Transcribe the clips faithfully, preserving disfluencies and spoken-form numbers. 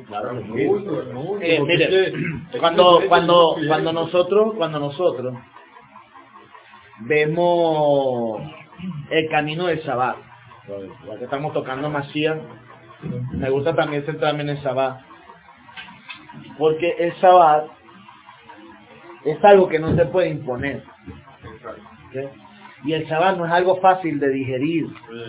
claro. Mucho, mucho, Eh, porque mire, es que- cuando, es que- cuando, es que- cuando nosotros, cuando nosotros vemos el camino del Shabbat, ya que estamos tocando Mashiach, me gusta también centrarme en el Shabbat, porque el Shabbat es algo que no se puede imponer, ¿okay? Y el Shabbat no es algo fácil de digerir,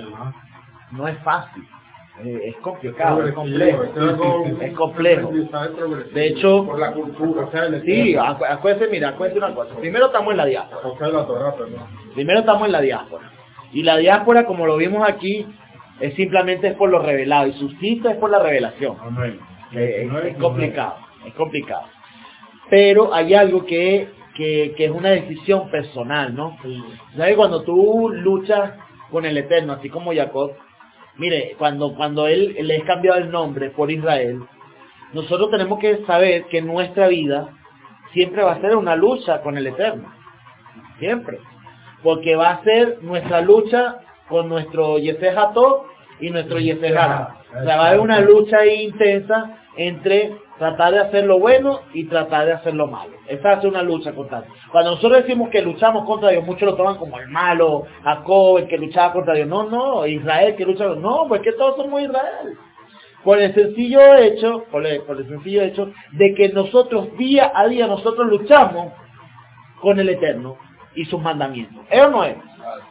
no es fácil. Eh, es complicado, es complejo, es complejo. De hecho, por la cultura, o sea, el sí, acu- acuérdense, mira, acuérdense una cosa. Primero estamos en la diáspora. o sea, la Torah, perdón. Primero estamos en la diáspora. Y la diáspora, como lo vimos aquí, es simplemente es por lo revelado. Y su cita es por la revelación. Amén. Eh, es, es complicado, es complicado. Pero hay algo que, que, que es una decisión personal, ¿no? ¿Sabes? Cuando tú luchas con el Eterno, así como Jacob, mire, cuando, cuando él le es cambiado el nombre por Israel, nosotros tenemos que saber que nuestra vida siempre va a ser una lucha con el Eterno. Siempre. Porque va a ser nuestra lucha con nuestro Yesej Hatov y nuestro Yesej Hara. O sea, va a haber una lucha ahí intensa entre tratar de hacer lo bueno y tratar de hacer lo malo. Esa va a ser una lucha constante. Cuando nosotros decimos que luchamos contra Dios, muchos lo toman como el malo, Jacob, el que luchaba contra Dios. No, no, Israel que lucha. No, pues que todos somos Israel. Por el sencillo hecho, por el, por el sencillo hecho de que nosotros día a día nosotros luchamos con el Eterno y sus mandamientos. ¿Es o no es?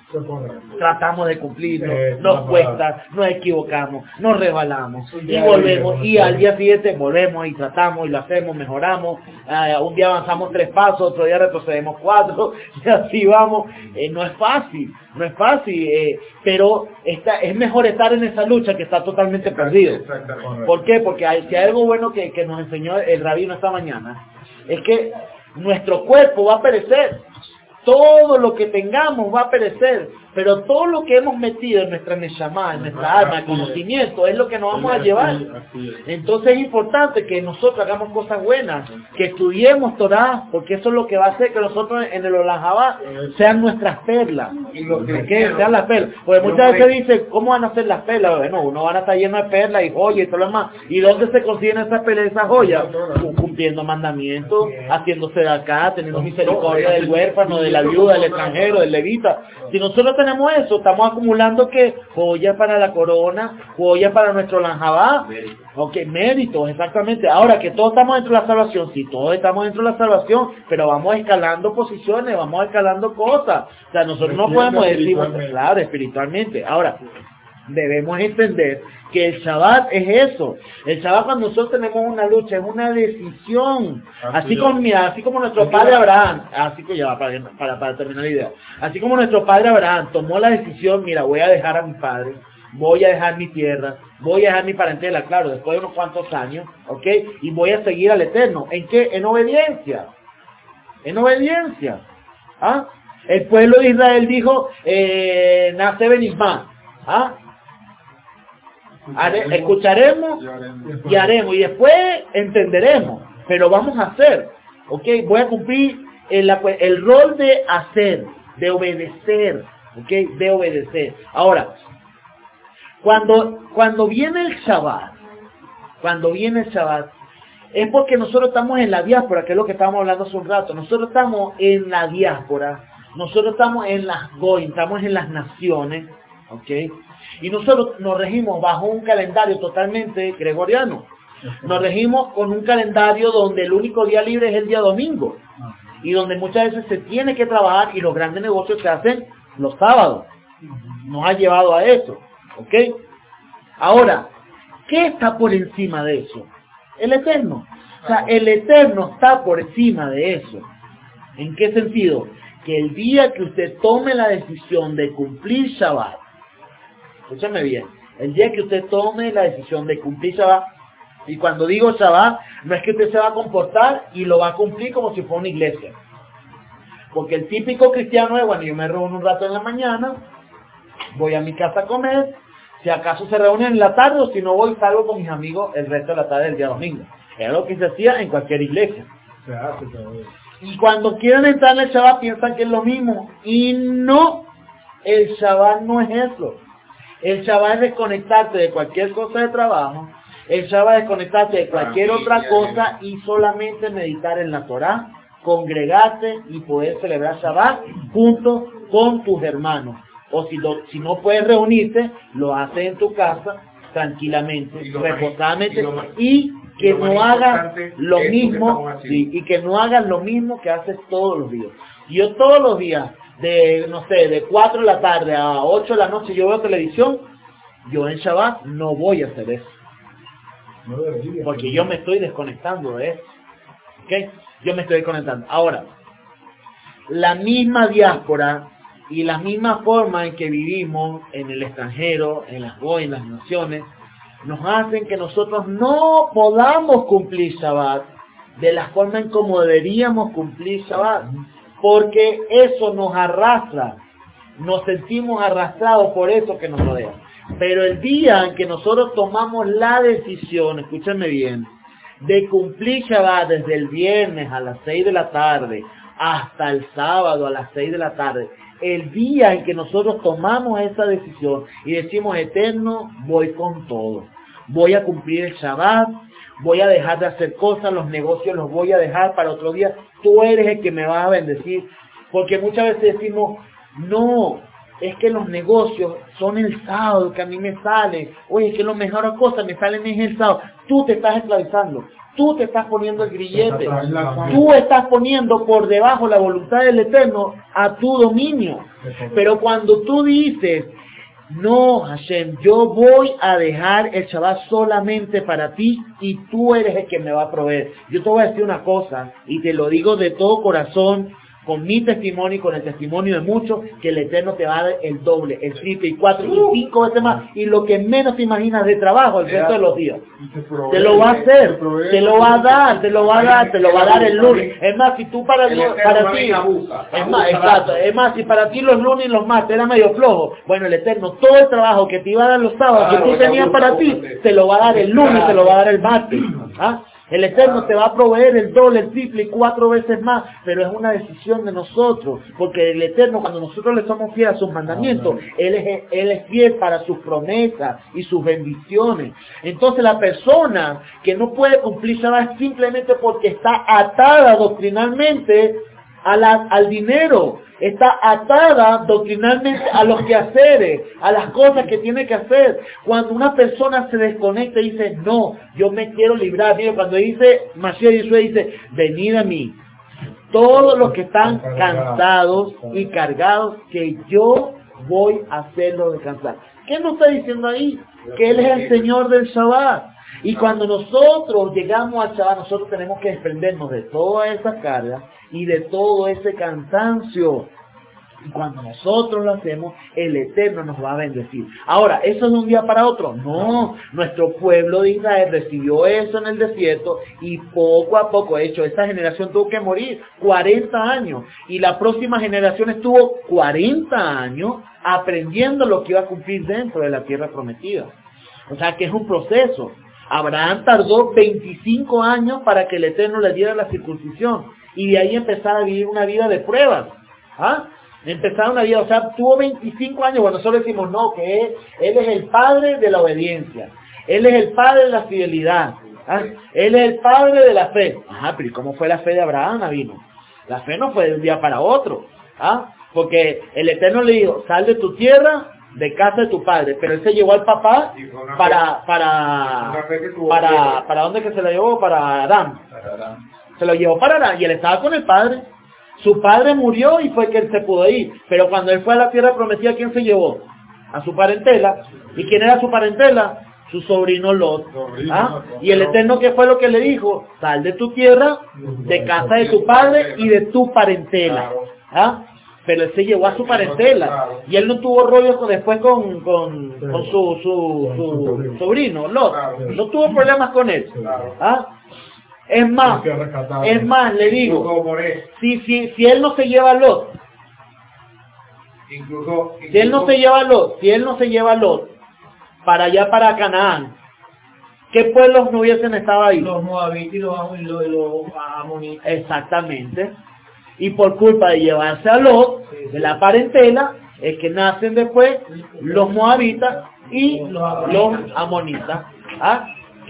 Tratamos de cumplirlo, Eh, nos no, cuesta, nos equivocamos, nos resbalamos Un y día volvemos libre, y al día siguiente volvemos y tratamos y lo hacemos, mejoramos, eh, un día avanzamos tres pasos, otro día retrocedemos cuatro y así vamos. Eh, no es fácil, no es fácil, eh, pero está, es mejor estar en esa lucha que estar totalmente perdido. Exactamente. ¿Por qué? Porque hay, si hay algo bueno que, que nos enseñó el rabino esta mañana, es que nuestro cuerpo va a perecer. Todo lo que tengamos va a perecer, pero todo lo que hemos metido en nuestra neshama, en nuestra alma, el conocimiento, es lo que nos vamos a llevar. Entonces es importante que nosotros hagamos cosas buenas, que estudiemos Torah, porque eso es lo que va a hacer que nosotros en el Olam Haba sean nuestras perlas, que sean las perlas. Porque muchas veces dicen, ¿cómo van a ser las perlas? Bueno, uno van a estar lleno de perlas y joyas y todo lo demás. ¿Y dónde se consiguen esas perlas y esas joyas? Cumpliendo mandamientos, haciéndose de acá, teniendo misericordia del huérfano, de la viuda, del extranjero, del levita. Si nosotros tenemos eso, estamos acumulando que joyas para la corona, joyas para nuestro lanjabá, ok, méritos, exactamente. Ahora que todos estamos dentro de la salvación, sí, todos estamos dentro de la salvación, pero vamos escalando posiciones, vamos escalando cosas. O sea, nosotros no podemos decir, claro, espiritualmente. Ahora, debemos entender que el Shabbat es eso. El Shabbat, cuando nosotros tenemos una lucha, es una decisión. Así, así como, mira, así como nuestro padre Abraham, así que ya va para, para, para terminar la idea, así como nuestro padre Abraham tomó la decisión, mira, voy a dejar a mi padre, voy a dejar mi tierra, voy a dejar mi parentela, claro, después de unos cuantos años, ¿ok? Y voy a seguir al Eterno. ¿En qué? En obediencia. En obediencia. ¿Ah? El pueblo de Israel dijo, eh, nace Benizmá. ¿Ah? Hare, escucharemos y haremos y después entenderemos, pero vamos a hacer, ok, voy a cumplir el, el rol de hacer, de obedecer, ok, de obedecer. Ahora, cuando cuando viene el Shabbat, cuando viene el Shabbat, es porque nosotros estamos en la diáspora, que es lo que estábamos hablando hace un rato. Nosotros estamos en la diáspora, nosotros estamos en las Goy, estamos en las naciones, ok. Y nosotros nos regimos bajo un calendario totalmente gregoriano. Nos regimos con un calendario donde el único día libre es el día domingo. Y donde muchas veces se tiene que trabajar y los grandes negocios se hacen los sábados. Nos ha llevado a eso. ¿Ok? Ahora, ¿qué está por encima de eso? El Eterno. O sea, el Eterno está por encima de eso. ¿En qué sentido? Que el día que usted tome la decisión de cumplir Shabbat, escúchame bien, el día que usted tome la decisión de cumplir Shabbat, y cuando digo Shabbat, no es que usted se va a comportar y lo va a cumplir como si fuera una iglesia. Porque el típico cristiano es, bueno, yo me reúno un rato en la mañana, voy a mi casa a comer, si acaso se reúnen en la tarde, o si no voy, salgo con mis amigos el resto de la tarde del día domingo. Era lo que se hacía en cualquier iglesia. Se hace todavía. Y cuando quieren entrar en el Shabbat piensan que es lo mismo. Y no, el Shabbat no es eso. El Shabbat es desconectarte de cualquier cosa de trabajo El Shabbat es desconectarte de cualquier otra cosa y solamente meditar en la Torá, congregarte y poder celebrar Shabbat junto con tus hermanos. O si, lo, si no puedes reunirte, lo haces en tu casa tranquilamente, y reposadamente, más, y, y que y lo no hagas lo mismo, que sí, y que no hagas lo mismo que haces todos los días. Yo todos los días, de no sé, de cuatro de la tarde a ocho de la noche yo veo televisión, yo en Shabbat no voy a hacer eso. No debería. Porque yo me estoy desconectando de eso. ¿Ok? Yo me estoy desconectando. Ahora, la misma diáspora y la misma forma en que vivimos en el extranjero, en las goy, en las naciones, nos hacen que nosotros no podamos cumplir Shabbat de la forma en como deberíamos cumplir Shabbat. Porque eso nos arrastra. Nos sentimos arrastrados por eso que nos rodea. Pero el día en que nosotros tomamos la decisión, escúchenme bien, de cumplir Shabbat desde el viernes a las seis de la tarde hasta el sábado a las seis de la tarde, el día en que nosotros tomamos esa decisión y decimos, Eterno, voy con todo, voy a cumplir el Shabbat, voy a dejar de hacer cosas, los negocios los voy a dejar para otro día, tú eres el que me va a bendecir, porque muchas veces decimos, no, es que los negocios son el sábado que a mí me sale, oye, es que las mejores cosas me salen es el sábado, tú te estás esclavizando, tú te estás poniendo el grillete, tú estás poniendo por debajo la voluntad del Eterno a tu dominio, pero cuando tú dices, no, Hashem, yo voy a dejar el Shabbat solamente para ti y tú eres el que me va a proveer. Yo te voy a decir una cosa y te lo digo de todo corazón, con mi testimonio y con el testimonio de muchos, que el Eterno te va a dar el doble, el triple y cuatro y cinco veces más, y lo que menos te imaginas de trabajo el resto de los días. Te lo va a hacer, te lo va a dar, te lo va a dar, te lo va a dar el lunes. Es más, si tú para, para ti, es más, exacto, es más, si para ti los lunes y los martes eran medio flojos, bueno, el Eterno, todo el trabajo que te iba a dar los sábados, que tú tenías para ti, te lo va a dar el lunes, te lo va a dar el martes. ¿Ah? El Eterno te va a proveer el doble, el triple y cuatro veces más, pero es una decisión de nosotros, porque el Eterno, cuando nosotros le somos fieles a sus mandamientos, Él es, Él es fiel para sus promesas y sus bendiciones. Entonces la persona que no puede cumplir Shabbat simplemente porque está atada doctrinalmente a la, al dinero, está atada doctrinalmente a los quehaceres, a las cosas que tiene que hacer. Cuando una persona se desconecta y dice, no, yo me quiero librar, mire, cuando dice, Mashiach Yeshua dice, venid a mí, todos los que están cansados y cargados, que yo voy a hacerlos descansar. ¿Qué nos está diciendo ahí? Que Él es el Señor del Shabbat. Y cuando nosotros llegamos al Shabbat, nosotros tenemos que desprendernos de toda esa carga y de todo ese cansancio. Y cuando nosotros lo hacemos, el Eterno nos va a bendecir. Ahora, ¿eso es de un día para otro? No, nuestro pueblo de Israel recibió eso en el desierto y poco a poco, de hecho, esta generación tuvo que morir cuarenta años. Y la próxima generación estuvo cuarenta años aprendiendo lo que iba a cumplir dentro de la tierra prometida. O sea, que es un proceso. Abraham tardó veinticinco años para que el Eterno le diera la circuncisión. Y de ahí empezar a vivir una vida de pruebas. ¿Ah? Empezar una vida, o sea, tuvo veinticinco años. Bueno, nosotros decimos, no, que él, él es el padre de la obediencia. Él es el padre de la fidelidad. ¿Ah? Él es el padre de la fe. Ajá, pero ¿y cómo fue la fe de Abraham, Avino? La fe no fue de un día para otro. ¿Ah? Porque el Eterno le dijo, sal de tu tierra, de casa de tu padre, pero él se llevó al papá para, para, para, para, ¿dónde que se lo llevó? Para Adán. Se lo llevó para Adán y él estaba con el padre. Su padre murió y fue que él se pudo ir, pero cuando él fue a la tierra prometida, ¿quién se llevó? A su parentela. ¿Y quién era su parentela? Su sobrino Lot. ¿Ah? Y el Eterno, ¿qué fue lo que le dijo? Sal de tu tierra, de casa de tu padre y de tu parentela. ¿Ah? Pero él se llevó a su parentela y él no tuvo rollos con, después con, con, con su, su, su sobrino Lot, no tuvo problemas con él. ¿Ah? Es más, es más, le digo, si, si, si él no se lleva a Lot, si él no se lleva a Lot, si él no se lleva a Lot para allá, para Canaán, ¿qué pueblos no hubiesen estado ahí? Los moabitas y los, los, los amonitas. Exactamente. Y por culpa de llevarse a Lot, de la parentela, es que nacen después los moabitas y los amonitas. ¿Ah?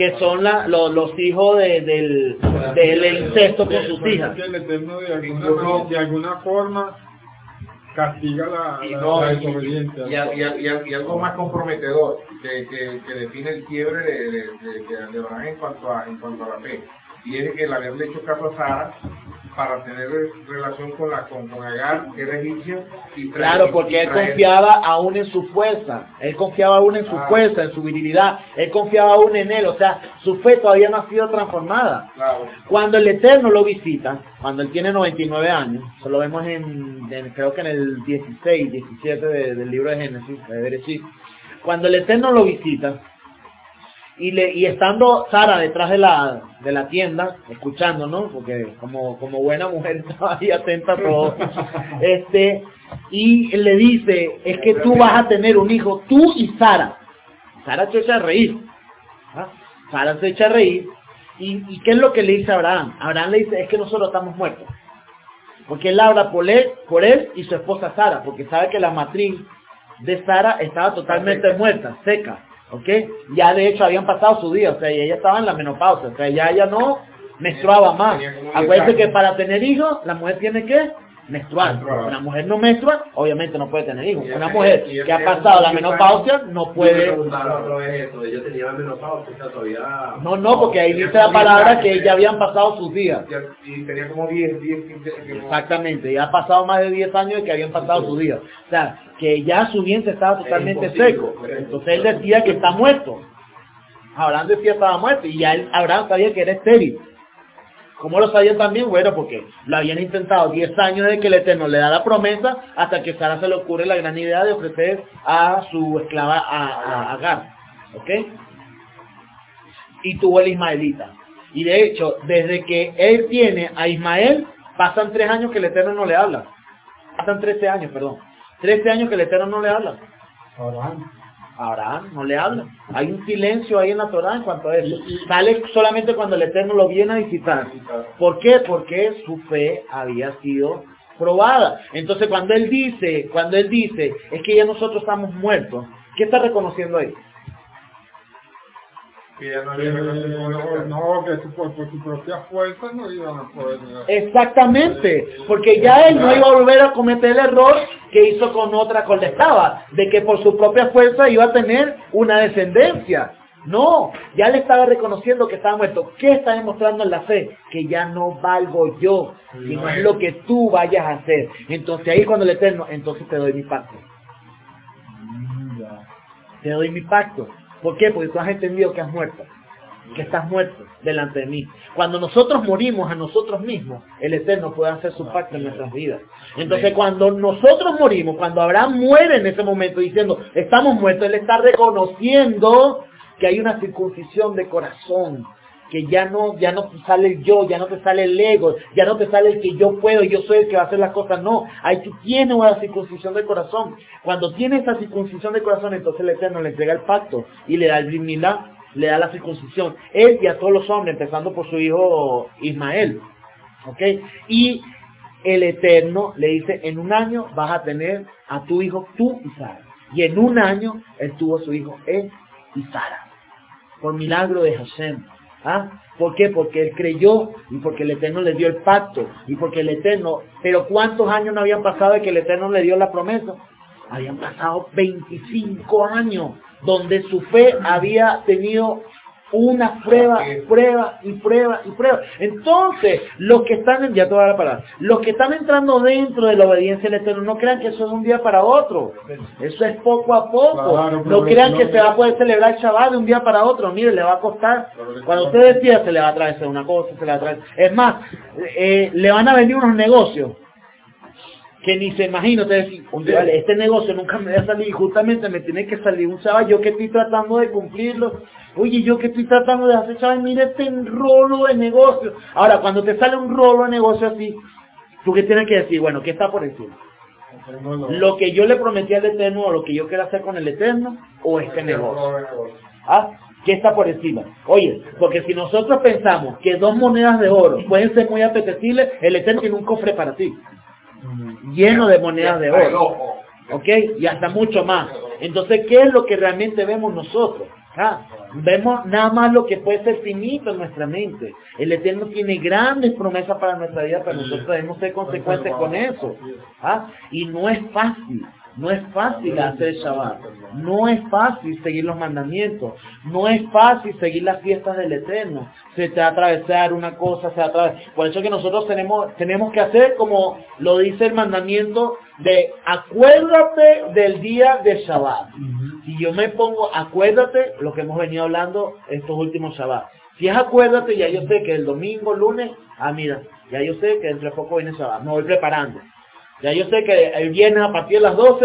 que son la, los, los hijos de, del, del incesto con sus hijas. Que el Eterno de alguna, de alguna forma castiga la, y, la, no, la y, desobediencia. y, y, y, y algo más comprometedor que, que, que define el quiebre de, de, de, de Abraham en cuanto a en cuanto a la fe, y es el haberle hecho caso a Sara para tener relación con la con, con Agar, que era egipcia, y traer, claro, porque y él traer, confiaba aún en su fuerza, él confiaba aún en su ah, fuerza, en su virilidad, él confiaba aún en él, o sea, su fe todavía no ha sido transformada. claro. Cuando el Eterno lo visita, cuando él tiene noventa y nueve años, eso lo vemos en, en creo que en el dieciséis, diecisiete de, del libro de Génesis, de Bereshit, cuando el Eterno lo visita, y le y estando Sara detrás de la de la tienda escuchando, ¿no? Porque como como buena mujer estaba ahí atenta a todo. Este y le dice, es que tú vas a tener un hijo, tú y Sara. Sara se echa a reír. ¿Ah? Sara se echa a reír. ¿Y, ¿Y qué es lo que le dice a Abraham? Abraham le dice, es que nosotros estamos muertos. Porque él habla por él, por él y su esposa Sara, porque sabe que la matriz de Sara estaba totalmente muerta, seca. ¿Ok? Ya de hecho habían pasado su día, o sea, ella estaba en la menopausia, o sea, ya ella no menstruaba más. Acuérdense que para tener hijos, la mujer tiene que menstruar. Una mujer no menstrua, obviamente no puede tener hijos. Una mujer que ha pasado la menopausia no puede... Yo tenía la menopausia, todavía... No, no, porque ahí dice la palabra que ya habían pasado sus días. Y tenía como diez, diez, quince... Exactamente, ya ha pasado más de diez años de que habían pasado sus días. O sea, que ya su vientre estaba totalmente seco. Entonces él decía que está muerto. Abraham decía que estaba muerto y ya él, Abraham sabía que era estéril. ¿Cómo lo sabían también? Bueno, porque lo habían intentado diez años desde que el Eterno le da la promesa hasta que Sara se le ocurre la gran idea de ofrecer a su esclava a, a Agar. ¿Ok? Y tuvo el ismaelita. Y de hecho, desde que él tiene a Ismael, pasan tres años que el Eterno no le habla. Pasan trece años, perdón. trece años que el Eterno no le habla. Abraham. Abraham no le habla. Hay un silencio ahí en la Torá en cuanto a eso. Sale solamente cuando el Eterno lo viene a visitar. ¿Por qué? Porque su fe había sido probada. Entonces cuando él dice, cuando él dice, es que ya nosotros estamos muertos, ¿qué está reconociendo ahí? Que ya no Eh, había relación con no, que su- por, por su propia fuerza no iban a poder. Exactamente, porque ya él no iba a volver a cometer el error que hizo con otra, con la esclava, de que por su propia fuerza iba a tener una descendencia. No, ya le estaba reconociendo que estaba muerto. ¿Qué está demostrando en la fe? Que ya no valgo yo, sino es lo que tú vayas a hacer. Entonces ahí cuando el Eterno, entonces te doy mi pacto. Te doy mi pacto. ¿Por qué? Porque tú has entendido que has muerto. Que estás muerto delante de mí. Cuando nosotros morimos a nosotros mismos, el Eterno puede hacer su pacto en nuestras vidas. Entonces cuando nosotros morimos, cuando Abraham muere en ese momento diciendo, estamos muertos, él está reconociendo que hay una circuncisión de corazón. Que ya no, ya no te sale el yo, ya no te sale el ego, ya no te sale el que yo puedo, yo soy el que va a hacer las cosas. No, ahí tú tienes una circuncisión de corazón. Cuando tienes esa circuncisión de corazón, entonces el Eterno le entrega el pacto y le da el brit milá, le da la circuncisión. Él y a todos los hombres, empezando por su hijo Ismael. ¿Ok? Y el Eterno le dice, en un año vas a tener a tu hijo tú y Sara. Y en un año él tuvo a su hijo él y Sara. Por milagro de Hashem. ¿Ah? ¿Por qué? Porque él creyó y porque el Eterno le dio el pacto y porque el Eterno, pero ¿cuántos años no habían pasado de que el Eterno le dio la promesa? Habían pasado veinticinco años donde su fe había tenido una prueba, prueba y prueba y prueba. Entonces, los que están en, ya te voy a dar la palabra, los que están entrando dentro de la obediencia al Eterno, no crean que eso es de un día para otro. Eso es poco a poco. Claro, no crean que se va a poder celebrar el Shabbat de un día para otro. Mire, le va a costar. Cuando usted decida, se le va a traer una cosa, se le va a traer. Es más, eh, le van a venir unos negocios que ni se imagina. Usted decir, vale, este negocio nunca me va a salir y justamente me tiene que salir un Shabbat, yo que estoy tratando de cumplirlo. Oye, yo que estoy tratando de hacer, ¿sabes? Mira este rolo de negocio. Ahora, cuando te sale un rolo de negocio así, ¿tú qué tienes que decir? Bueno, ¿qué está por encima? ¿Lo que yo le prometí al Eterno o lo que yo quiero hacer con el Eterno o este negocio? ¿Ah? ¿Qué está por encima? Oye, porque si nosotros pensamos que dos monedas de oro pueden ser muy apetecibles, el Eterno tiene un cofre para ti, lleno de monedas de oro. ¿Ok? Y hasta mucho más. Entonces, ¿qué es lo que realmente vemos nosotros? Ah, vemos nada más lo que puede ser finito en nuestra mente. El Eterno tiene grandes promesas para nuestra vida, pero nosotros debemos ser consecuentes con eso. Ah, y no es fácil, no es fácil hacer el Shabbat, no es fácil seguir los mandamientos, no es fácil seguir las fiestas del Eterno. Se te va a atravesar una cosa, se va a atravesar. Por eso que nosotros tenemos, tenemos que hacer como lo dice el mandamiento de acuérdate del día de Shabbat. Si yo me pongo, acuérdate, lo que hemos venido hablando estos últimos Shabbat. Si es acuérdate, ya yo sé que el domingo, lunes, ah mira, ya yo sé que dentro de poco viene Shabbat, me voy preparando. Ya yo sé que el viernes a partir de las doce,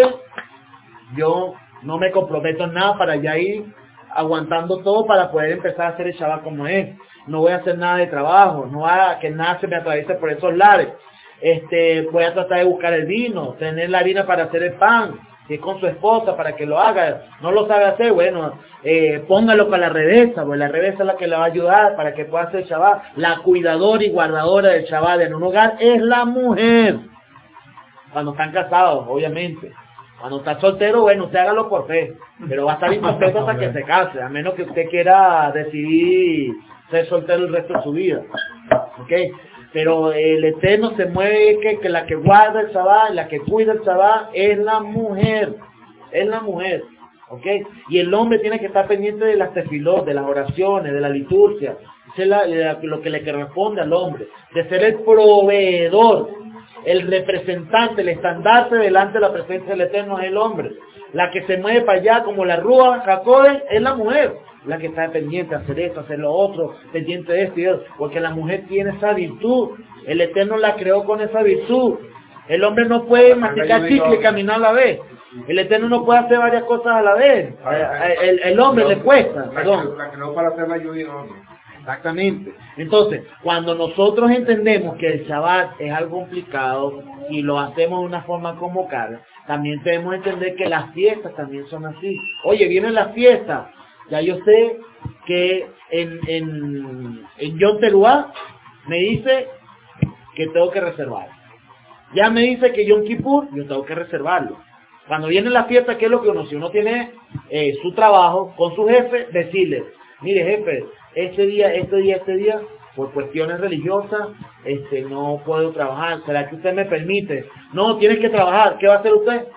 yo no me comprometo en nada para ya ir aguantando todo para poder empezar a hacer el Shabbat como es. No voy a hacer nada de trabajo, no voy a que nada se me atraviese por esos lares. Este, voy a tratar de buscar el vino, tener la harina para hacer el pan, si es con su esposa para que lo haga. No lo sabe hacer, bueno, eh, póngalo con la revesa, porque la revesa es la que le va a ayudar para que pueda hacer el Shabbat. La cuidadora y guardadora del Shabbat en un hogar es la mujer. Cuando están casados, obviamente. Cuando está soltero, bueno, usted hágalo por fe, pero va a estar incompleto hasta que se case, a menos que usted quiera decidir ser soltero el resto de su vida. ¿Ok? Pero el Eterno se mueve, que, que la que guarda el Shabbat, la que cuida el Shabbat, es la mujer. Es la mujer. ¿Ok? Y el hombre tiene que estar pendiente de las tefilot, de las oraciones, de la liturgia. Eso es la, la, lo que le corresponde al hombre. De ser el proveedor, el representante, el estandarte delante de la presencia del Eterno es el hombre. La que se mueve para allá como la rúa Jacob es la mujer. La que está pendiente de hacer esto, hacer lo otro, pendiente de esto y eso. Porque la mujer tiene esa virtud. El Eterno la creó con esa virtud. El hombre no puede masticar chicle y caminar a la vez. El Eterno no puede hacer varias cosas a la vez. El, el hombre le cuesta. Perdón. La creó para hacer la lluvia. Exactamente. Entonces, cuando nosotros entendemos que el Shabbat es algo complicado y lo hacemos de una forma convocada, también debemos entender que las fiestas también son así. Oye, vienen las fiestas. Ya yo sé que en, en, en Yom Teruah me dice que tengo que reservar. Ya me dice que Yom Kippur yo tengo que reservarlo. Cuando viene la fiesta, ¿qué es lo que uno? Si uno tiene eh, su trabajo con su jefe, decirle, mire jefe, este día, este día, este día, por cuestiones religiosas, este, no puedo trabajar. ¿Será que usted me permite? No, tienes que trabajar. ¿Qué va a hacer usted?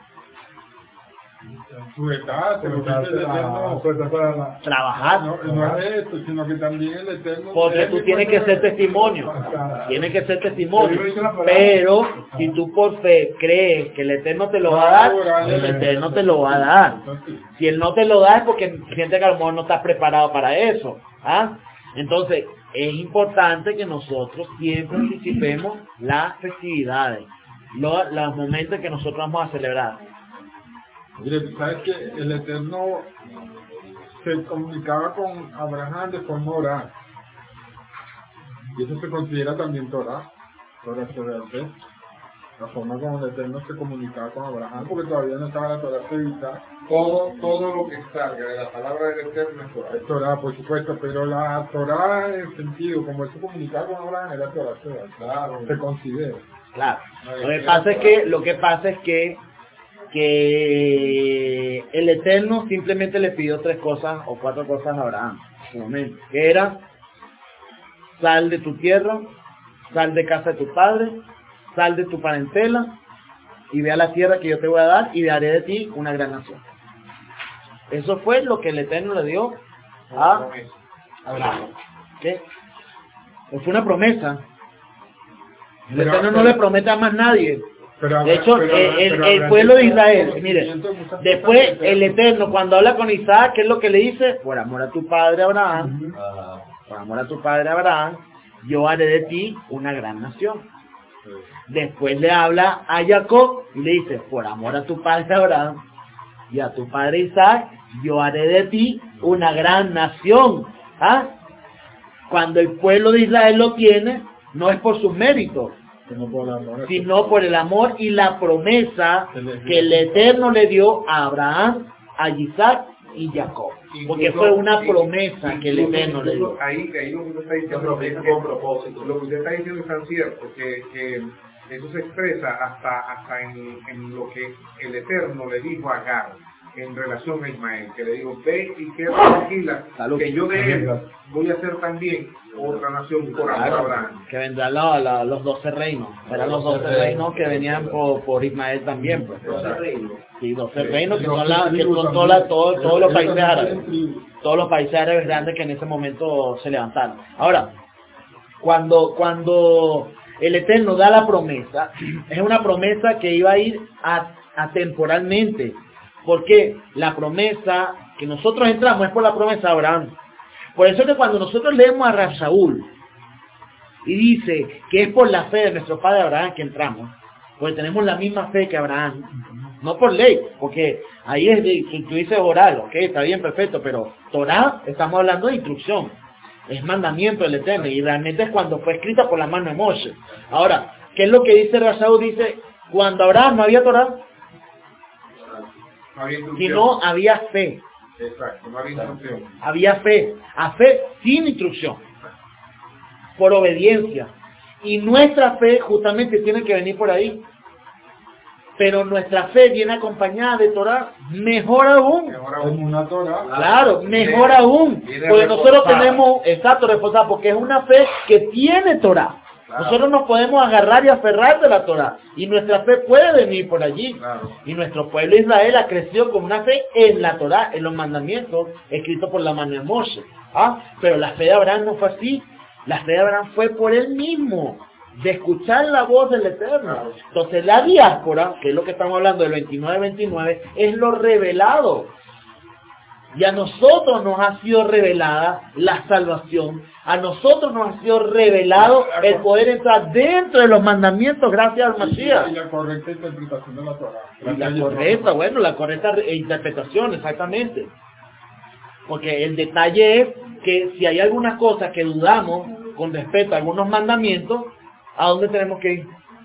Su edad, se lo dice el Eterno. Trabajar. No, no es esto, sino que también el Eterno... Porque tú tienes que ser testimonio. Tienes que ser testimonio. Pero si tú por fe crees que el Eterno te lo va a dar, el Eterno te lo va a dar. Si Él no te lo da es porque siente que a lo mejor no estás preparado para eso. ¿Ah? Entonces, es importante que nosotros siempre anticipemos las festividades, los, los momentos que nosotros vamos a celebrar. Mire, tú sabes que el Eterno se comunicaba con Abraham de forma oral. Y eso se considera también Torah. Torah Torah, ¿sí? La forma como el Eterno se comunicaba con Abraham, porque todavía no estaba la Torah escrita. Todo, todo lo que salga de la palabra del Eterno es Torah. Es Torah, por supuesto, pero la Torah en el sentido, como él se comunicaba con Abraham, era Torah, Torah. Claro. Se considera. Claro. Lo que pasa es que, lo que pasa es que que el Eterno simplemente le pidió tres cosas o cuatro cosas a Abraham, un momento, que era sal de tu tierra, sal de casa de tu padre, sal de tu parentela y ve a la tierra que yo te voy a dar y haré de ti una gran nación. Eso fue lo que el Eterno le dio a Abraham. ¿Qué? Fue una promesa. El Eterno no le promete a más nadie. Pero, de hecho, pero, el, pero, el pueblo de Israel, mire, después el Eterno cuando habla con Isaac, ¿qué es lo que le dice? Por amor a tu padre Abraham, por amor a tu padre Abraham, yo haré de ti una gran nación. Después le habla a Jacob y le dice, por amor a tu padre Abraham y a tu padre Isaac, yo haré de ti una gran nación. ¿Ah? Cuando el pueblo de Israel lo tiene, no es por sus méritos, sino por el amor, sino por el amor y la promesa que el Eterno le dio a Abraham, a Isaac y Jacob. Porque incluso, fue una promesa que el Eterno le dio. Ahí, ahí lo que usted está diciendo es con propósito. Lo que usted está diciendo es tan cierto, que, que eso se expresa hasta, hasta en, en lo que el Eterno le dijo a Agar. en relación a Ismael, que le digo, ve y queda tranquila, que yo de él voy a hacer también otra nación por amor a Abraham. Que vendrán la, la, los doce reinos, serán los doce reinos que venían por, por Ismael también. Pues. doce reinos. Sí, doce reinos que son, la, que son toda la, todo, todos los países árabes, todos los países árabes grandes que en ese momento se levantaron. Ahora, cuando, cuando el Eterno da la promesa, es una promesa que iba a ir a, atemporalmente, porque la promesa que nosotros entramos es por la promesa de Abraham. Por eso que cuando nosotros leemos a Rab Shaul y dice que es por la fe de nuestro padre Abraham que entramos, porque tenemos la misma fe que Abraham, no por ley, porque ahí es de, que tú dices oral, ok, está bien, perfecto, pero Torah, estamos hablando de instrucción, es mandamiento del Eterno, y realmente es cuando fue escrita por la mano de Moshe. Ahora, ¿qué es lo que dice Rab Shaul? Dice, cuando Abraham no había Torah, No había instrucción. sino había fe. Exacto, no había instrucción. Había fe, a fe sin instrucción, por obediencia. Y nuestra fe justamente tiene que venir por ahí. Pero nuestra fe viene acompañada de Torah, mejor aún. Mejor Como aún. una Torah. Claro, mejor Viene- aún. viene Porque nosotros reforzada. tenemos, exacto, reforzada, porque es una fe que tiene Torah. Claro. Nosotros nos podemos agarrar y aferrar de la Torah. Y nuestra fe puede venir por allí. Claro. Y nuestro pueblo Israel ha crecido con una fe en la Torah, en los mandamientos escritos por la mano de Moshe. ¿Ah? Pero la fe de Abraham no fue así. La fe de Abraham fue por él mismo, de escuchar la voz del Eterno. Claro. Entonces la diáspora, que es lo que estamos hablando del veintinueve veintinueve, es lo revelado. Y a nosotros nos ha sido revelada la salvación. A nosotros nos ha sido revelado el poder entrar dentro de los mandamientos gracias al Y Mashiach. la correcta interpretación de la Torah. Y la correcta, bueno, la correcta re- interpretación, exactamente. Porque el detalle es que si hay alguna cosa que dudamos con respecto a algunos mandamientos, ¿a dónde tenemos que ir?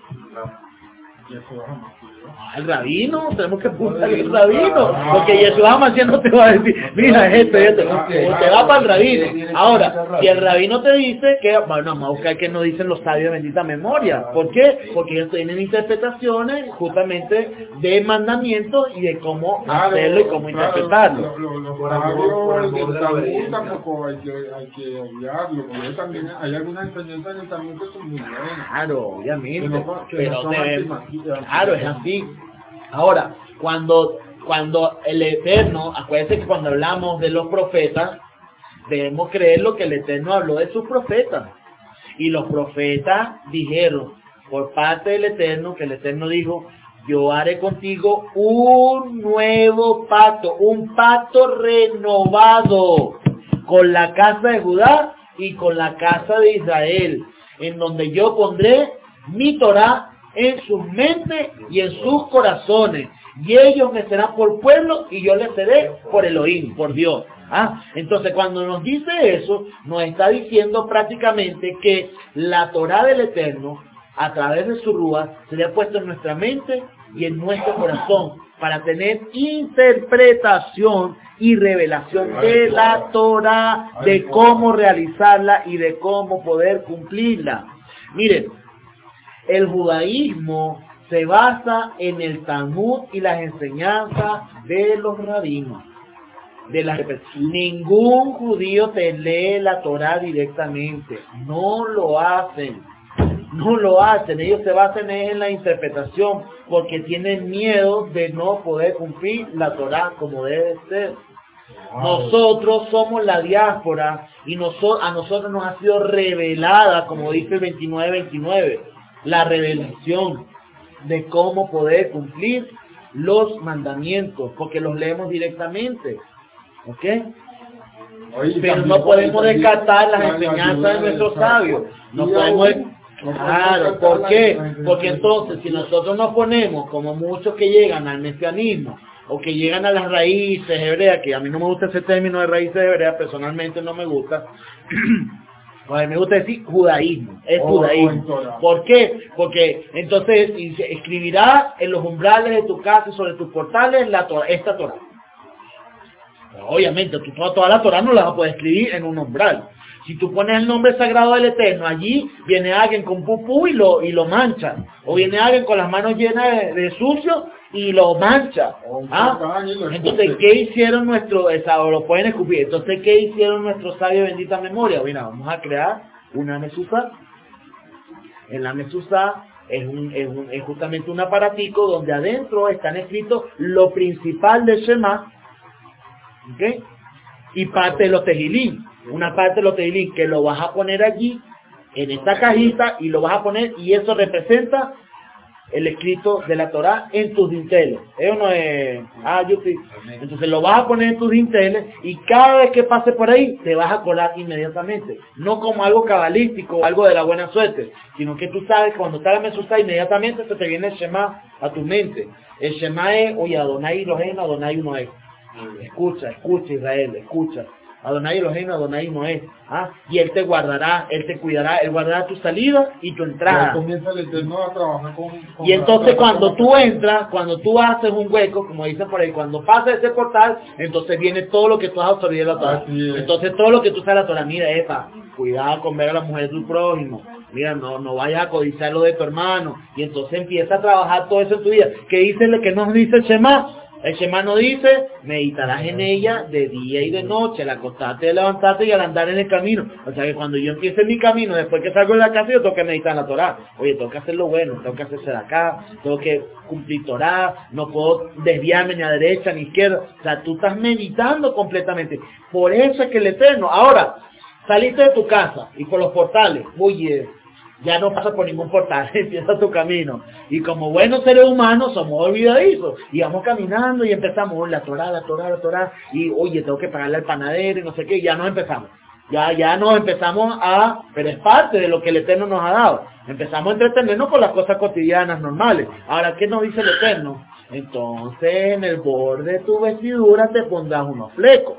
Y eso vamos, sí, ¿no? Al rabino, tenemos que apuntarle al rabino, porque Yeshua Hamashiach no te va a decir, mira esto y esto, o te va para el rabino. Ahora, si el rabino te dice que, bueno, vamos a buscar que nos dicen los sabios de bendita memoria. ¿Por qué? Porque ellos tienen interpretaciones justamente de mandamientos y de cómo Claro, hacerlo y cómo claro, interpretarlo. lo- lo- Los Por amor- por sabios amor del de la Talmud obediencia. tampoco hay que, hay que odiarlo, porque también hay algunas enseñanzas en el Talmud que son muy buenas. Claro, obviamente, Que no- que no pero son debemos, antimaquillas. claro, es así. Ahora, cuando, cuando el Eterno, acuérdense que cuando hablamos de los profetas, debemos creer lo que el Eterno habló de sus profetas. Y los profetas dijeron, por parte del Eterno, que el Eterno dijo, yo haré contigo un nuevo pacto, un pacto renovado con la casa de Judá y con la casa de Israel, en donde yo pondré mi Torah en sus mentes y en sus corazones, y ellos me serán por pueblo y yo les seré por Elohim, por Dios. ¿Ah? Entonces cuando nos dice eso, nos está diciendo prácticamente que la Torah del Eterno, a través de su Rúa, se le ha puesto en nuestra mente y en nuestro corazón, para tener interpretación y revelación de la Torah, de cómo realizarla y de cómo poder cumplirla. Miren, el judaísmo se basa en el Talmud y las enseñanzas de los rabinos. De la, ningún judío te lee la Torah directamente. No lo hacen. No lo hacen. Ellos se basan en la interpretación porque tienen miedo de no poder cumplir la Torah como debe ser. Nosotros somos la diáspora y noso- a nosotros nos ha sido revelada, como dice el veintinueve veintinueve, la revelación de cómo poder cumplir los mandamientos, porque los leemos directamente, ¿ok? Oye, Pero también- no podemos también- descartar las la- la enseñanzas ayuda de nuestros del- sabios. No y podemos, aún- no podemos claro, descartar ¿por la- qué? la- Porque entonces si nosotros nos ponemos como muchos que llegan al mesianismo o que llegan a las raíces hebreas, que a mí no me gusta ese término de raíces hebreas, personalmente no me gusta. A mí me gusta decir judaísmo, es O- o judaísmo. en Torah. ¿Por qué? Porque entonces dice, escribirá en los umbrales de tu casa y sobre tus portales la Torah, esta Torah. Pero obviamente, tú toda, toda la Torah no la vas a poder escribir en un umbral, Si tú pones el nombre sagrado del Eterno, allí viene alguien con pupú y lo, y lo mancha. O viene alguien con las manos llenas de, de sucio y lo mancha. ¿Ah? Entonces, ¿qué hicieron nuestros, o lo pueden escupir? Entonces, ¿qué hicieron nuestros sabios de bendita memoria? Mira, vamos a crear una mesuzá. En la mesuzá es, un, es, un, es justamente un aparatico donde adentro están escritos lo principal del Shema, ¿ok? Y parte de los tejilín. Una parte de los tejilín que lo vas a poner allí, en esta cajita, y lo vas a poner, y eso representa el escrito de la Torah en tus dinteles. Eso no es, ah, yo sí. Entonces lo vas a poner en tus dinteles, y cada vez que pase por ahí, te vas a acordar inmediatamente. No como algo cabalístico, algo de la buena suerte, sino que tú sabes, cuando te la mesuzá, inmediatamente se te viene el Shema a tu mente. El Shema es, oye, Adonai Eloheinu, Adonai uno es. Escucha, escucha Israel, escucha. Adonai Eloheinu, Adonai no es. ¿Ah? Y Él te guardará, Él te cuidará, Él guardará tu salida y tu entrada. Comienza el Eterno a trabajar con, con y entonces cuando tú entras, cuando tú haces un hueco, como dicen por ahí, cuando pasa ese portal, entonces viene todo lo que tú has absorbido de la Torah. Entonces todo lo que tú sabes de la Torah, mira, epa, cuidado con ver a la mujer de tu prójimo. Mira, no, no vayas a codiciar lo de tu hermano. Y entonces empieza a trabajar todo eso en tu vida. ¿Qué dice, que nos dice el Shema? El Shema nos dice, meditarás en ella de día y de noche, al acostarte, al levantarte y al andar en el camino. O sea que cuando yo empiece mi camino, después que salgo de la casa, yo tengo que meditar en la Torah. Oye, tengo que hacer lo bueno, tengo que hacerse de acá, tengo que cumplir Torah, no puedo desviarme ni a derecha ni a izquierda. O sea, tú estás meditando completamente. Por eso es que el Eterno, ahora, saliste de tu casa y por los portales, oye, ya no pasa por ningún portal, empieza tu camino. Y como buenos seres humanos somos olvidadizos. Y vamos caminando y empezamos, la Torah, la Torah, la Torah. Y oye, tengo que pagarle al panadero y no sé qué, y ya nos empezamos. Ya, ya nos empezamos a, pero es parte de lo que el Eterno nos ha dado. Empezamos a entretenernos con las cosas cotidianas, normales. Ahora, ¿qué nos dice el Eterno? Entonces, en el borde de tu vestidura te pondrás unos flecos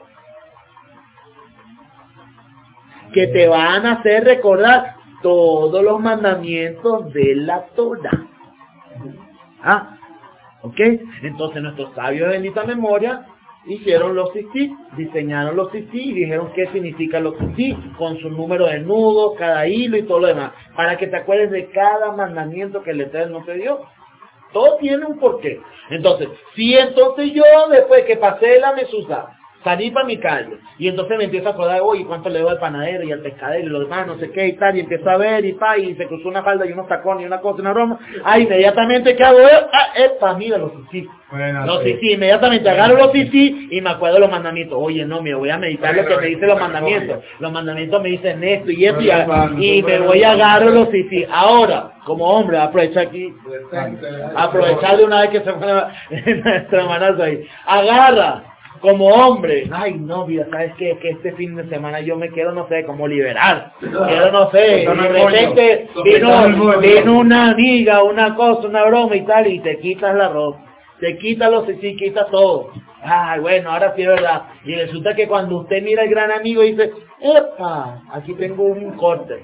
que te van a hacer recordar todos los mandamientos de la Torah. Ah, ok. Entonces nuestros sabios de bendita memoria hicieron los sisí, diseñaron los sisí y dijeron qué significan los sisí, con su número de nudos, cada hilo y todo lo demás, para que te acuerdes de cada mandamiento que el Eterno te dio. Todo tiene un porqué. Entonces, si entonces yo, después que pasé la mesuzá, salí para mi calle, y entonces me empiezo a acordar, oye, ¿cuánto le doy al panadero y al pescadero y los demás, no sé qué y tal? Y empiezo a ver, y pa, y se cruzó una falda y unos tacones y una cosa, una broma. Ah, inmediatamente, ¿qué hago? Ah, epa, mira los sisí. Bueno, los sisí, inmediatamente agarro los sisí y me acuerdo de los mandamientos. Oye, no, me voy a meditar bueno, lo que me dicen los mandamientos. Los mandamientos me dicen esto y esto, bueno, y, y me voy a agarrar los sisí. Ahora, como hombre, aprovechar aquí, aprovechar de una vez que se fue nuestra hermanazo ahí. Agarra. Como hombre, ay novia, ¿sabes qué? Que este fin de semana yo me quiero, no sé, como liberar. Quiero, no sé, de repente vino, vino una amiga, una cosa, una broma y tal, y te quitas la ropa. Te quitas los sí, quitas todo. Ay, bueno, ahora sí es verdad. Y resulta que cuando usted mira al gran amigo y dice, ¡epa! Aquí tengo un corte.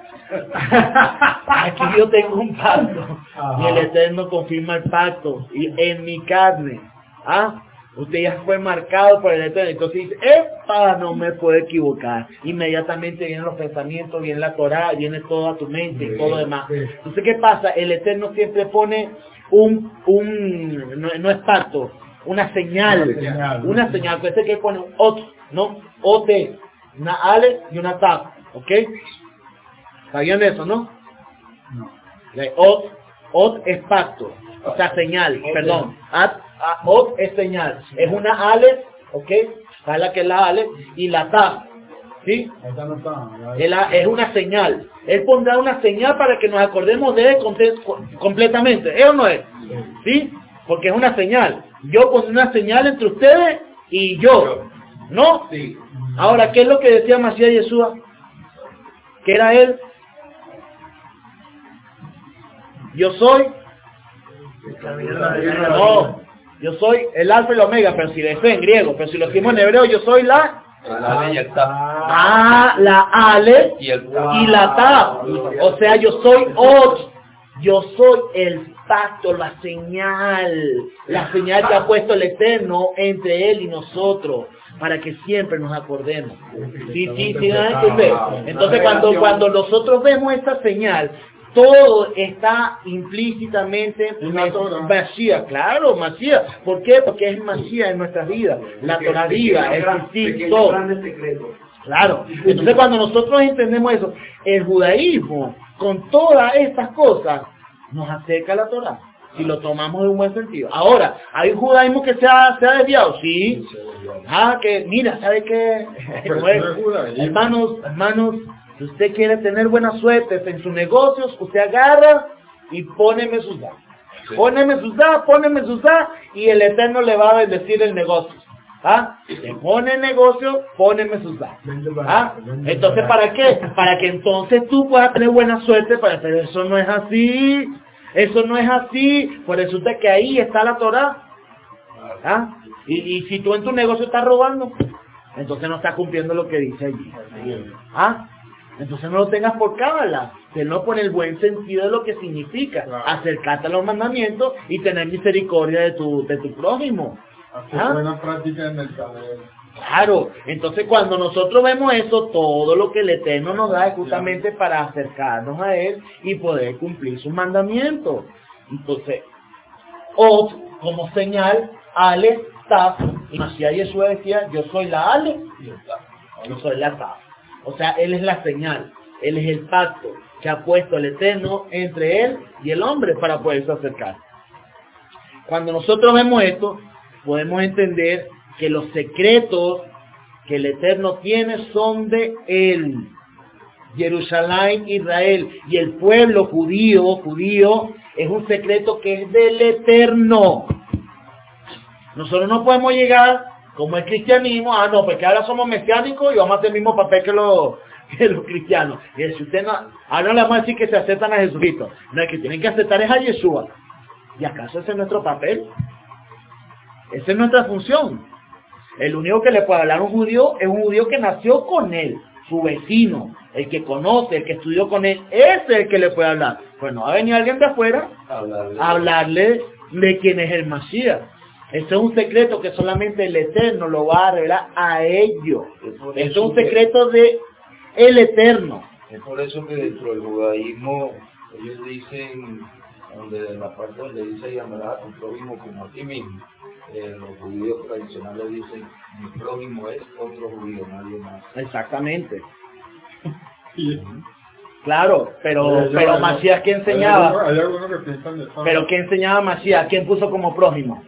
Aquí yo tengo un pacto. Ajá. Y el Eterno confirma el pacto. Y en mi carne. ¿Ah? Usted ya fue marcado por el Eterno. Entonces dice, ¡epa! No me puedo equivocar. Inmediatamente vienen los pensamientos, viene la Torah, viene toda tu mente y todo lo demás. Entonces, ¿qué pasa? El Eterno siempre pone un, un no, no es pacto, una señal. Una señal. Una señal. Puede ser que pone un ot, ¿no? O T, una ale y una tap. ¿Ok? ¿Sabían eso, no? No. Ot, ot es pacto. O sea, señal, okay. Perdón. At, a, ot es señal. Es una ale, ¿ok? ¿Sabes la que es la ale? Y la ta, ¿sí? Esta no está. Es, la, es una señal. Él pondrá una señal para que nos acordemos de él completamente. ¿Eso no es? ¿Sí? Porque es una señal. Yo pondré una señal entre ustedes y yo. ¿No? Sí. Ahora, ¿qué es lo que decía Mashiach Yeshua? ¿Qué era él? Yo soy... No, yo soy el alfa y el omega, pero si lo estoy en griego, pero si lo decimos en hebreo, yo soy la... La y el ta. Ah, la ale y, el y la ta. O sea, yo soy ot, yo soy el pacto, la señal, la señal que ha puesto el Eterno entre Él y nosotros, para que siempre nos acordemos. Sí, sí, sí, ¿no? Entonces, entonces cuando, cuando nosotros vemos esta señal, todo está implícitamente en Mashiach, claro, Mashiach. ¿Por qué? Porque es Mashiach en nuestras vidas. La Torah viva, existir todo. Claro. Entonces cuando nosotros entendemos eso, el judaísmo, con todas estas cosas, nos acerca a la Torah. Si lo tomamos en un buen sentido. Ahora, ¿hay un judaísmo que se ha, se ha desviado? Sí. Ah, que, mira, ¿sabe qué? Hermanos, hermanos, si usted quiere tener buena suerte en sus negocios, usted agarra y póneme sus da. Póneme sus da, póneme sus da, y el Eterno le va a bendecir el negocio. ¿Ah? Te pone el negocio, póneme sus da. ¿Ah? Entonces, ¿para qué? Para que entonces tú puedas tener buena suerte, para, pero eso no es así. Eso no es así. Por eso es que ahí está la Torah. ¿Ah? Y, y si tú en tu negocio estás robando, entonces no estás cumpliendo lo que dice allí. ¿Ah? Entonces no lo tengas por cábala, tenlo por el buen sentido de lo que significa, claro. Acercarte a los mandamientos y tener misericordia de tu, de tu prójimo. Hacer ¿Ah? buena práctica en el mercadeo. Claro, entonces cuando nosotros vemos eso, todo lo que el Eterno nos da es justamente para acercarnos a Él y poder cumplir sus mandamientos. Entonces, o como señal, Ale, Taf, y Mashiach Yeshua decía, yo soy la Ale, yo soy la Taf. O sea, Él es la señal, Él es el pacto que ha puesto el Eterno entre Él y el hombre para poderse acercar. Cuando nosotros vemos esto, podemos entender que los secretos que el Eterno tiene son de Él. Jerusalén, Israel y el pueblo judío, judío, es un secreto que es del Eterno. Nosotros no podemos llegar como el cristianismo, ah no, porque ahora somos mesiánicos y vamos a hacer el mismo papel que los, que los cristianos. Y si usted no, ahora no le vamos a decir que se aceptan a Jesucristo. No, el que tienen que aceptar es a Yeshua. ¿Y acaso ese es nuestro papel? Esa es nuestra función. El único que le puede hablar a un judío es un judío que nació con él, su vecino, el que conoce, el que estudió con él, ese es el que le puede hablar. Pues no va a venir alguien de afuera hablarle, a hablarle de quién es el Mashiach. Eso es un secreto que solamente el Eterno lo va a revelar a ellos. Eso es un secreto de el Eterno. Es por eso que dentro del judaísmo ellos dicen, donde en la parte donde dice llamarás a tu prójimo como a ti mismo, eh, los judíos tradicionales dicen mi prójimo es otro judío, nadie más. Exactamente. Claro, pero pero Mashiach ¿qué enseñaba? Hay algunos que piensan de eso. Pero ¿qué enseñaba Mashiach? ¿Quién puso como prójimo?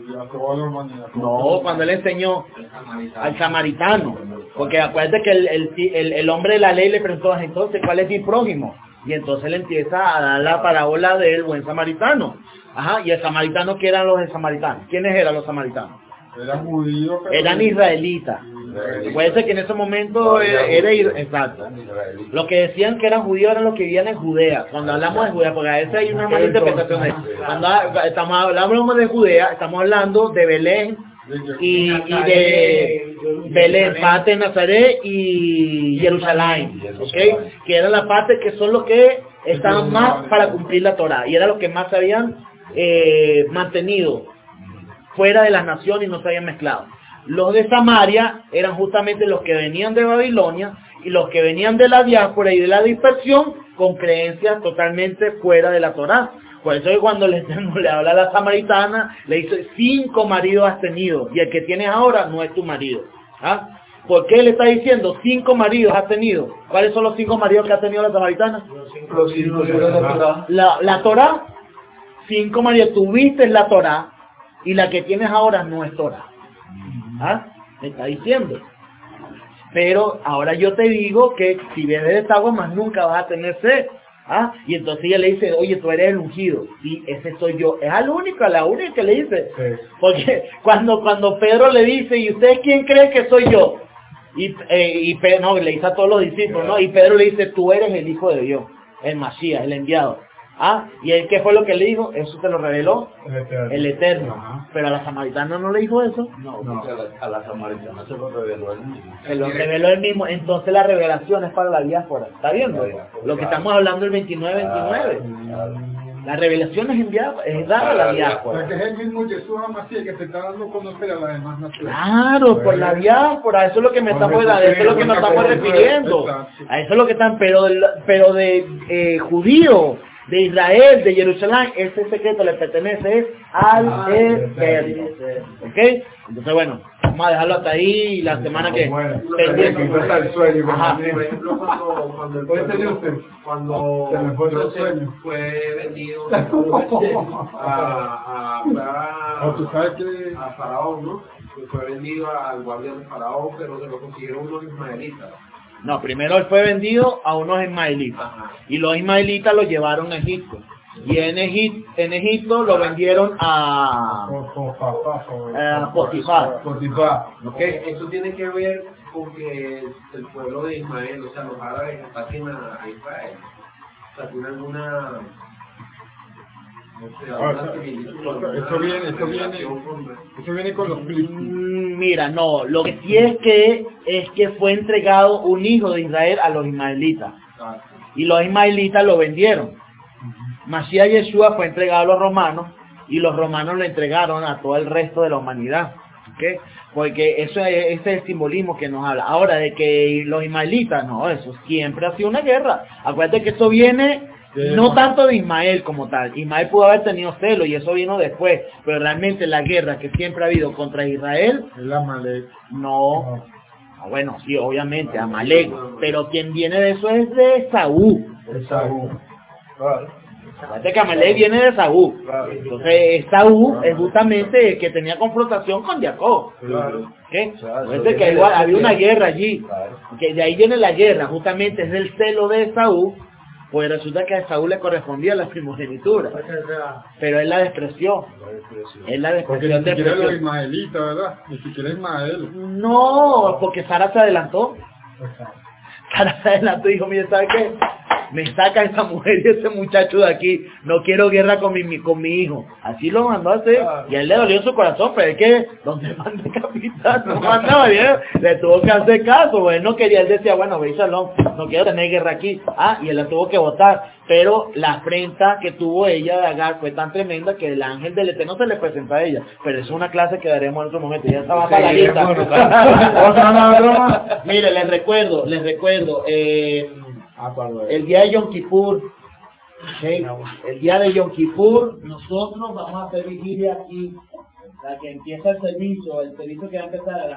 No, cuando él enseñó al samaritano, porque acuérdate que el, el, el, el hombre de la ley le preguntó, entonces, ¿cuál es mi prójimo? Y entonces él empieza a dar la parábola del buen samaritano. Ajá, y el samaritano, ¿qué eran los samaritanos? ¿Quiénes eran los samaritanos? Eran judíos. Eran israelitas. Puede ser que en ese momento era, era exacto. Los que decían que eran judíos eran los que vivían en Judea. Cuando hablamos de Judea, porque a veces hay una mala interpretación de eso. Cuando estamos hablando de Judea, estamos hablando de Belén y, y de Belén, parte de Nazaret y Jerusalén, ¿okay? Que eran las partes que son los que estaban más para cumplir la Torah y eran los que más se habían eh, mantenido fuera de las naciones y no se habían mezclado. Los de Samaria eran justamente los que venían de Babilonia y los que venían de la diáspora y de la dispersión con creencias totalmente fuera de la Torá. Por eso que cuando le, le habla a la samaritana, le dice, cinco maridos has tenido y el que tienes ahora no es tu marido. ¿Ah? ¿Por qué le está diciendo cinco maridos has tenido? ¿Cuáles son los cinco maridos que ha tenido la samaritana? Los cinco libros de la Torá. La, la Torá, cinco maridos, tuviste la Torá y la que tienes ahora no es Torá. ¿Ah? Me está diciendo. Pero ahora yo te digo que si bebes de esta agua más nunca vas a tener sed. ¿Ah? Y entonces ella le dice, oye, tú eres el ungido. Sí, ese soy yo. Es al único, a la única que le dice. Sí. Porque cuando, cuando Pedro le dice, ¿y usted quién cree que soy yo? Y, eh, y Pedro, no, le dice a todos los discípulos, ¿no? Y Pedro le dice, tú eres el Hijo de Dios, el Mashiach, el enviado. ¿Ah? ¿Y él qué fue lo que le dijo? Eso te lo reveló el Eterno. El eterno. Ajá. Pero a la samaritana no le dijo eso. No, no. A, la, a la samaritana se lo reveló él mismo. Se lo reveló él mismo. Entonces la revelación es para la diáspora. ¿Está viendo? Lo que estamos hablando el veintinueve veintinueve. La revelación es enviada, es dada a la O diáspora. sea, que es el mismo Jesús Amasí que te está dando a conocer a las demás naciones. Claro, por la diáspora, eso es lo que me Cuando estamos, a se eso es lo que nos cree, estamos cuando se refiriendo. Exacto. A eso es lo que están, pero, del- pero de eh, judío, de Israel, de Jerusalén, ese secreto le pertenece es al Ah, Eterno. ¿Ok? Entonces, bueno, vamos a dejarlo hasta ahí y la semana que Bueno, pendiente. me quitó hasta el sueño. Ajá. como Por ejemplo, cuando, cuando el ¿Puede ser pueblo, usted? cuando Se me fue el José sueño. fue vendido a, a, O tú a, sabes que... a Faraón, ¿no? Que fue vendido al guardia de Faraón, pero se lo consiguieron unos ismaelitas. No, primero él fue vendido a unos ismaelitas. Ajá. Y los ismaelitas lo llevaron a Egipto. Y en Egipto, en Egipto lo vendieron a, a Potifar. Potifar. ¿Ok? Eso tiene que ver con que el pueblo de Ismael, o sea, los árabes ataquen a, a Israel. O sea, tiene alguna... No sé, Ah, alguna o sea, similitud, eso- alguna eso viene- eso viene- relación con- Eso viene con los flips. Mm, Mira, no, lo que sí es que es que fue entregado un hijo de Israel a los ismaelitas. Y los ismaelitas lo vendieron. Masías Yeshua fue entregado a los romanos y los romanos lo entregaron a todo el resto de la humanidad. ¿Ok? Porque eso es, ese es el simbolismo que nos habla. Ahora, de que los ismaelitas, no, eso siempre ha sido una guerra. Acuérdate que eso viene no tanto de Ismael como tal. Ismael pudo haber tenido celo y eso vino después. Pero realmente la guerra que siempre ha habido contra Israel, Es la Amalek. no. Ah, bueno, sí, obviamente, Amalek. Pero quien viene de eso es de Saúl. Exacto. Acuérdate que Amalek viene de Saúl. Entonces, Saúl es justamente el que tenía confrontación con Jacob. Claro. ¿Qué? Claro, Acuérdate eso que viene igual de había una Saúl. guerra allí. Claro. Que de ahí viene la guerra, justamente es el celo de Saúl. Pues resulta que a Saúl le correspondía la primogenitura. Pero él la despreció. Él la Porque despreció. ni siquiera los despreció. ismaelitas, ¿verdad? Ni siquiera Ismael. No, porque Sara se adelantó. Sara se adelantó y dijo, mire, ¿sabe qué? Me saca esa mujer y ese muchacho de aquí. No quiero guerra con mi, mi- con mi hijo. Así lo mandó a hacer. Y a él le dolió su corazón, pero es que donde manda el capitán no mandaba bien. Le tuvo que hacer caso. Pues él no quería, él decía, bueno, ve Shalom, no quiero tener guerra aquí. Ah, y él la tuvo que votar. Pero la afrenta que tuvo ella de Agar fue tan tremenda que el ángel del Eterno se le presentó a ella. Pero es una clase que daremos en otro momento. Ya estaba para la lista. Otra más, otra más. Mire, les recuerdo, les recuerdo. Eh, el día de Yom Kippur, ¿ok? El día de Yom Kippur, nosotros vamos a hacer vigilia aquí, la que empieza el servicio, el servicio que va a empezar a las